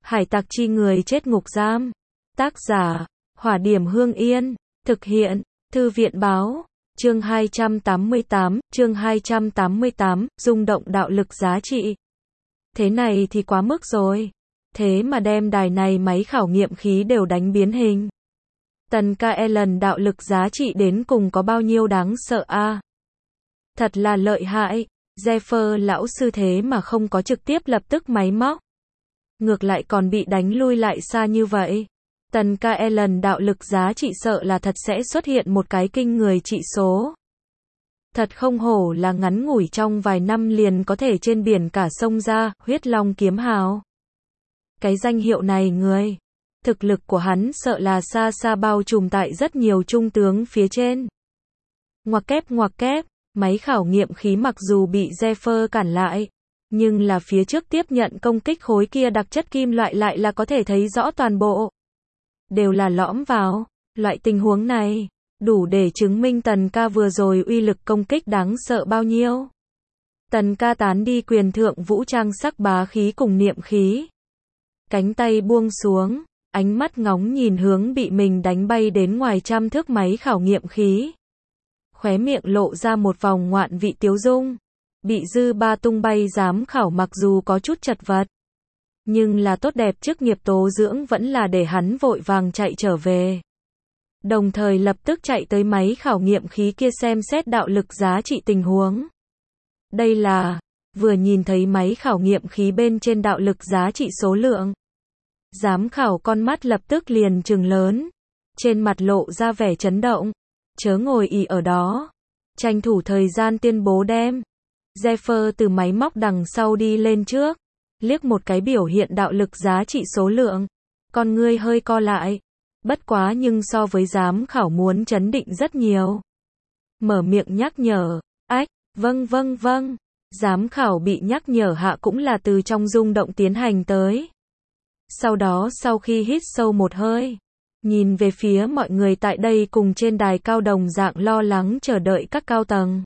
Hải tặc chi người chết ngục giam. Tác giả, Hỏa Điểm Hương Yên. Thực hiện, Thư viện báo. Chương 288, rung động đạo lực giá trị. Thế này thì quá mức rồi. Thế mà đem đài này máy khảo nghiệm khí đều đánh biến hình. Tần KL đạo lực giá trị đến cùng có bao nhiêu đáng sợ a? Thật là lợi hại. Zephyr lão sư thế mà không có trực tiếp lập tức máy móc. Ngược lại còn bị đánh lui lại xa như vậy. Tần KL đạo lực giá trị sợ là thật sẽ xuất hiện một cái kinh người trị số. Thật không hổ là ngắn ngủi trong vài năm liền có thể trên biển cả sông ra, huyết long kiếm hào. Cái danh hiệu này thực lực của hắn sợ là xa xa bao trùm tại rất nhiều trung tướng phía trên. Ngoặc kép, máy khảo nghiệm khí mặc dù bị Zephyr cản lại, nhưng là phía trước tiếp nhận công kích khối kia đặc chất kim loại lại là có thể thấy rõ toàn bộ. Đều là lõm vào. Loại tình huống này, đủ để chứng minh Tần ca vừa rồi uy lực công kích đáng sợ bao nhiêu. Tần ca tán đi quyền thượng vũ trang sắc bá khí cùng niệm khí. Cánh tay buông xuống, ánh mắt ngóng nhìn hướng bị mình đánh bay đến ngoài trăm thước máy khảo nghiệm khí. Khóe miệng lộ ra một vòng ngoạn vị tiếu dung. Bị dư ba tung bay giám khảo mặc dù có chút chật vật, nhưng là tốt đẹp chức nghiệp tố dưỡng vẫn là để hắn vội vàng chạy trở về. Đồng thời lập tức chạy tới máy khảo nghiệm khí kia xem xét đạo lực giá trị tình huống. Đây là, vừa nhìn thấy máy khảo nghiệm khí bên trên đạo lực giá trị số lượng. Giám khảo con mắt lập tức liền trừng lớn. Trên mặt lộ ra vẻ chấn động. Chớ ngồi ì ở đó. Tranh thủ thời gian tuyên bố đem. Zephyr từ máy móc đằng sau đi lên trước. Liếc một cái biểu hiện đạo lực giá trị số lượng. Con ngươi hơi co lại. Bất quá nhưng so với giám khảo muốn chấn định rất nhiều. Mở miệng nhắc nhở. Ách, vâng. Giám khảo bị nhắc nhở hạ cũng là từ trong rung động tiến hành tới. Sau đó sau khi hít sâu một hơi, nhìn về phía mọi người tại đây cùng trên đài cao đồng dạng lo lắng chờ đợi các cao tầng.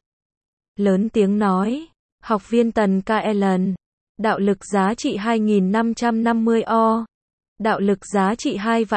Lớn tiếng nói, học viên Tần KL, đạo lực giá trị 2550 O, đạo lực giá trị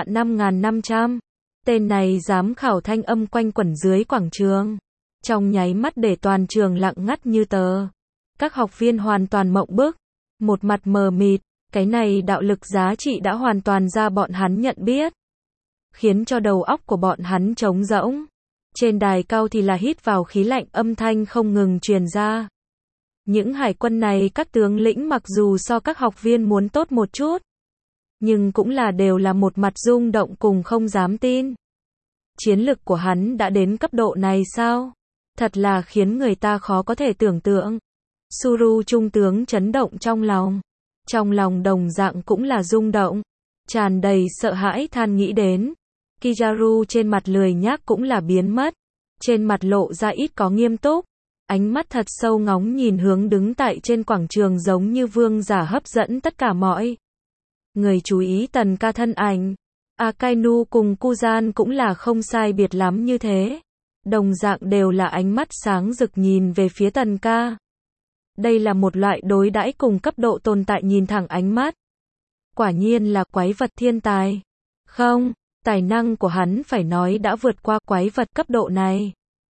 2.5500. Tên này giám khảo thanh âm quanh quẩn dưới quảng trường. Trong nháy mắt để toàn trường lặng ngắt như tờ. Các học viên hoàn toàn mộng bức, một mặt mờ mịt, cái này đạo lực giá trị đã hoàn toàn ra bọn hắn nhận biết. Khiến cho đầu óc của bọn hắn trống rỗng. Trên đài cao thì là hít vào khí lạnh âm thanh không ngừng truyền ra. Những hải quân này các tướng lĩnh mặc dù so các học viên muốn tốt một chút, nhưng cũng là đều là một mặt rung động cùng không dám tin. Chiến lực của hắn đã đến cấp độ này sao? Thật là khiến người ta khó có thể tưởng tượng. Suru trung tướng chấn động trong lòng. Trong lòng đồng dạng cũng là rung động. Tràn đầy sợ hãi than nghĩ đến. Kizaru trên mặt lười nhác cũng là biến mất. Trên mặt lộ ra ít có nghiêm túc. Ánh mắt thật sâu ngóng nhìn hướng đứng tại trên quảng trường giống như vương giả hấp dẫn tất cả mọi người chú ý Tần ca thân ảnh. Akainu cùng Kuzan cũng là không sai biệt lắm như thế. Đồng dạng đều là ánh mắt sáng rực nhìn về phía Tần ca. Đây là một loại đối đãi cùng cấp độ tồn tại nhìn thẳng ánh mắt. Quả nhiên là quái vật thiên tài. Không, tài năng của hắn phải nói đã vượt qua quái vật cấp độ này.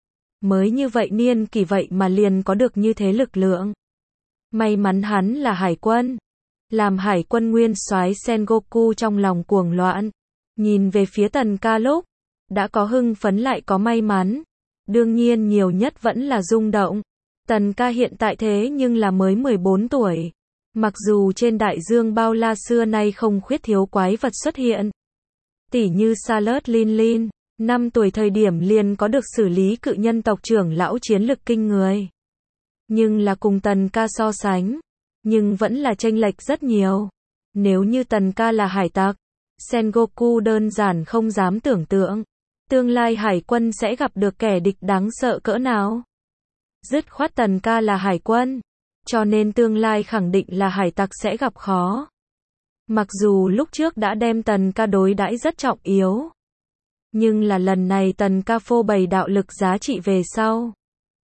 Mới như vậy niên kỷ vậy mà liền có được như thế lực lượng. May mắn hắn là hải quân. Làm hải quân nguyên soái Sengoku trong lòng cuồng loạn. Nhìn về phía Tần ca lúc, đã có hưng phấn lại có may mắn. Đương nhiên nhiều nhất vẫn là rung động. Tần ca hiện tại thế nhưng là mới 14 tuổi. Mặc dù trên đại dương bao la xưa nay không khuyết thiếu quái vật xuất hiện. Tỉ như Charlotte Lin, 5 tuổi thời điểm liền có được xử lý cự nhân tộc trưởng lão chiến lực kinh người. Nhưng là cùng Tần ca so sánh. Nhưng vẫn là chênh lệch rất nhiều. Nếu như Tần ca là hải tặc, Sengoku đơn giản không dám tưởng tượng. Tương lai hải quân sẽ gặp được kẻ địch đáng sợ cỡ nào. Dứt khoát Tần ca là hải quân. Cho nên tương lai khẳng định là hải tặc sẽ gặp khó. Mặc dù lúc trước đã đem Tần ca đối đãi rất trọng yếu. Nhưng là lần này Tần ca phô bày đạo lực giá trị về sau.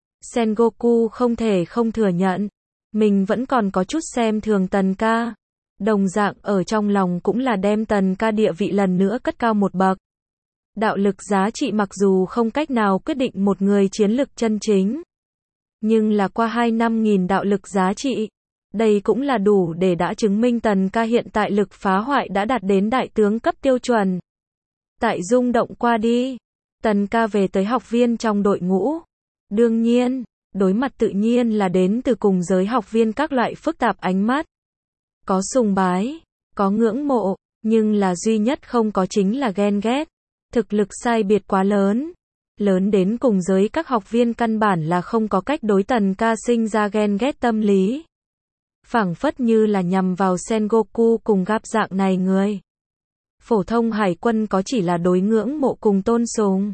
Sengoku không thể không thừa nhận. Mình vẫn còn có chút xem thường Tần ca. Đồng dạng ở trong lòng cũng là đem Tần ca địa vị lần nữa cất cao một bậc. Đạo lực giá trị mặc dù không cách nào quyết định một người chiến lực chân chính, nhưng là qua 2 năm nghìn đạo lực giá trị, đây cũng là đủ để đã chứng minh Tần ca hiện tại lực phá hoại đã đạt đến đại tướng cấp tiêu chuẩn. Tại rung động qua đi, Tần ca về tới học viên trong đội ngũ. Đương nhiên, đối mặt tự nhiên là đến từ cùng giới học viên các loại phức tạp ánh mắt. Có sùng bái, có ngưỡng mộ, nhưng là duy nhất không có chính là ghen ghét. Thực lực sai biệt quá lớn. Lớn đến cùng giới các học viên căn bản là không có cách đối Tần ca sinh ra ghen ghét tâm lý. Phảng phất như là nhằm vào Sengoku cùng Gap dạng này người. Phổ thông hải quân có chỉ là đối ngưỡng mộ cùng tôn sùng.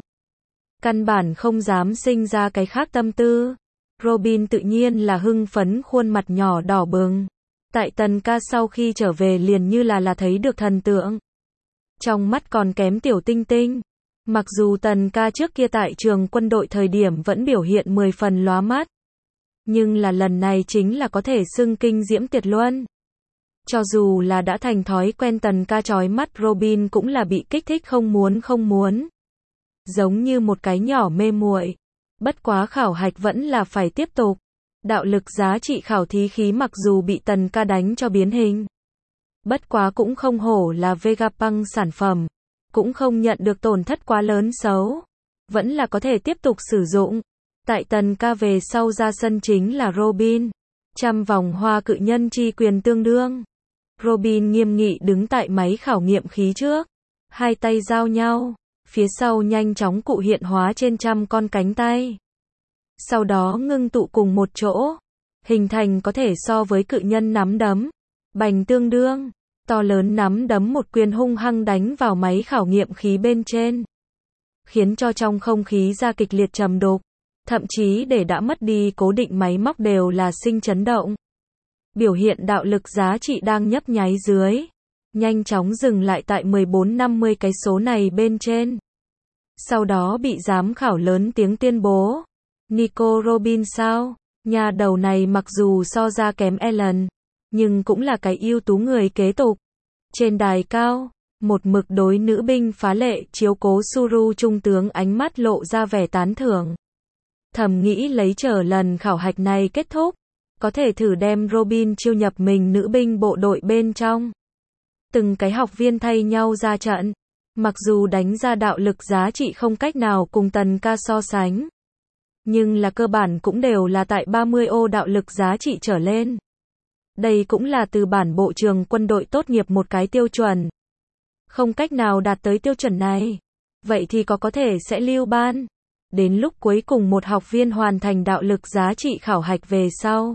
Căn bản không dám sinh ra cái khác tâm tư. Robin tự nhiên là hưng phấn khuôn mặt nhỏ đỏ bừng. Tại Tần ca sau khi trở về liền như là thấy được thần tượng. Trong mắt còn kém tiểu tinh tinh. Mặc dù Tần ca trước kia tại trường quân đội thời điểm vẫn biểu hiện 10 phần lóa mắt. Nhưng là lần này chính là có thể xưng kinh diễm tuyệt luân. Cho dù là đã thành thói quen Tần ca chói mắt, Robin cũng là bị kích thích không muốn. Giống như một cái nhỏ mê muội. Bất quá khảo hạch vẫn là phải tiếp tục. Đạo lực giá trị khảo thí khí mặc dù bị Tần ca đánh cho biến hình. Bất quá cũng không hổ là Vegapunk sản phẩm. Cũng không nhận được tổn thất quá lớn xấu. Vẫn là có thể tiếp tục sử dụng. Tại Tần ca về sau ra sân chính là Robin. Trăm vòng hoa cự nhân chi quyền tương đương. Robin nghiêm nghị đứng tại máy khảo nghiệm khí trước. Hai tay giao nhau. Phía sau nhanh chóng cụ hiện hóa trên trăm con cánh tay. Sau đó ngưng tụ cùng một chỗ. Hình thành có thể so với cự nhân nắm đấm. Bành tương đương. To lớn nắm đấm một quyền hung hăng đánh vào máy khảo nghiệm khí bên trên. Khiến cho trong không khí ra kịch liệt trầm đục. Thậm chí để đã mất đi cố định máy móc đều là sinh chấn động. Biểu hiện đạo lực giá trị đang nhấp nháy dưới. Nhanh chóng dừng lại tại 1450 cái số này bên trên. Sau đó bị giám khảo lớn tiếng tuyên bố. Nico Robin sao? Nhà đầu này mặc dù so ra kém Ellen, nhưng cũng là cái ưu tú người kế tục. Trên đài cao, một mực đối nữ binh phá lệ chiếu cố Suru trung tướng ánh mắt lộ ra vẻ tán thưởng. Thầm nghĩ lấy chờ lần khảo hạch này kết thúc, có thể thử đem Robin chiêu nhập mình nữ binh bộ đội bên trong. Từng cái học viên thay nhau ra trận. Mặc dù đánh ra đạo lực giá trị không cách nào cùng Tần ca so sánh. Nhưng là cơ bản cũng đều là tại 30 ô đạo lực giá trị trở lên. Đây cũng là từ bản bộ trường quân đội tốt nghiệp một cái tiêu chuẩn. Không cách nào đạt tới tiêu chuẩn này. Vậy thì có thể sẽ lưu ban. Đến lúc cuối cùng một học viên hoàn thành đạo lực giá trị khảo hạch về sau.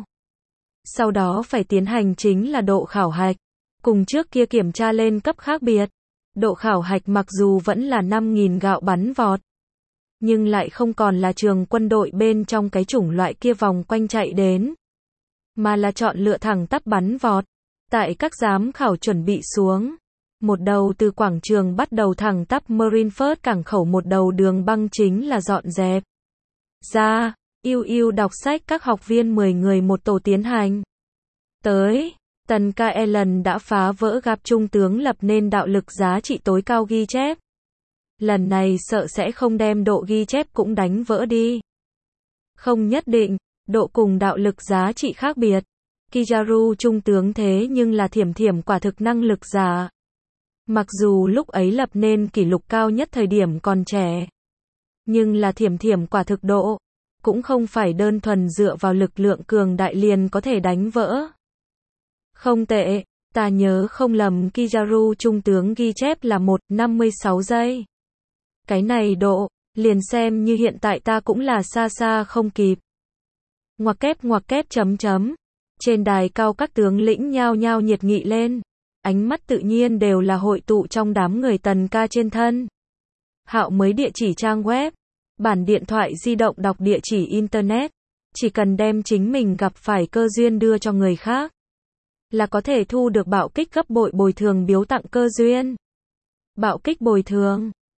Sau đó phải tiến hành chính là độ khảo hạch. Cùng trước kia kiểm tra lên cấp khác biệt. Độ khảo hạch mặc dù vẫn là 5.000 gạo bắn vọt. Nhưng lại không còn là trường quân đội bên trong cái chủng loại kia vòng quanh chạy đến. Mà là chọn lựa thẳng tắp bắn vọt. Tại các giám khảo chuẩn bị xuống. Một đầu từ quảng trường bắt đầu thẳng tắp Marineford cảng khẩu, một đầu đường băng chính là dọn dẹp. Ra, yêu đọc sách các học viên 10 người một tổ tiến hành. Tới, Tần ca Ellen đã phá vỡ Gap trung tướng lập nên đạo lực giá trị tối cao ghi chép. Lần này sợ sẽ không đem độ ghi chép cũng đánh vỡ đi. Không nhất định, độ cùng đạo lực giá trị khác biệt. Kizaru trung tướng thế nhưng là thiểm quả thực năng lực giả. Mặc dù lúc ấy lập nên kỷ lục cao nhất thời điểm còn trẻ. Nhưng là thiểm quả thực độ. Cũng không phải đơn thuần dựa vào lực lượng cường đại liền có thể đánh vỡ. Không tệ, ta nhớ không lầm Kizaru trung tướng ghi chép là 1:56 giây. Cái này độ, liền xem như hiện tại ta cũng là xa không kịp. Ngoặc kép chấm. Trên đài cao các tướng lĩnh nhao nhao nhiệt nghị lên. Ánh mắt tự nhiên đều là hội tụ trong đám người Tần ca trên thân. Hạo mới địa chỉ trang web. Bản điện thoại di động đọc địa chỉ internet. Chỉ cần đem chính mình gặp phải cơ duyên đưa cho người khác. Là có thể thu được bạo kích gấp bội bồi thường biếu tặng cơ duyên. Bạo kích bồi thường.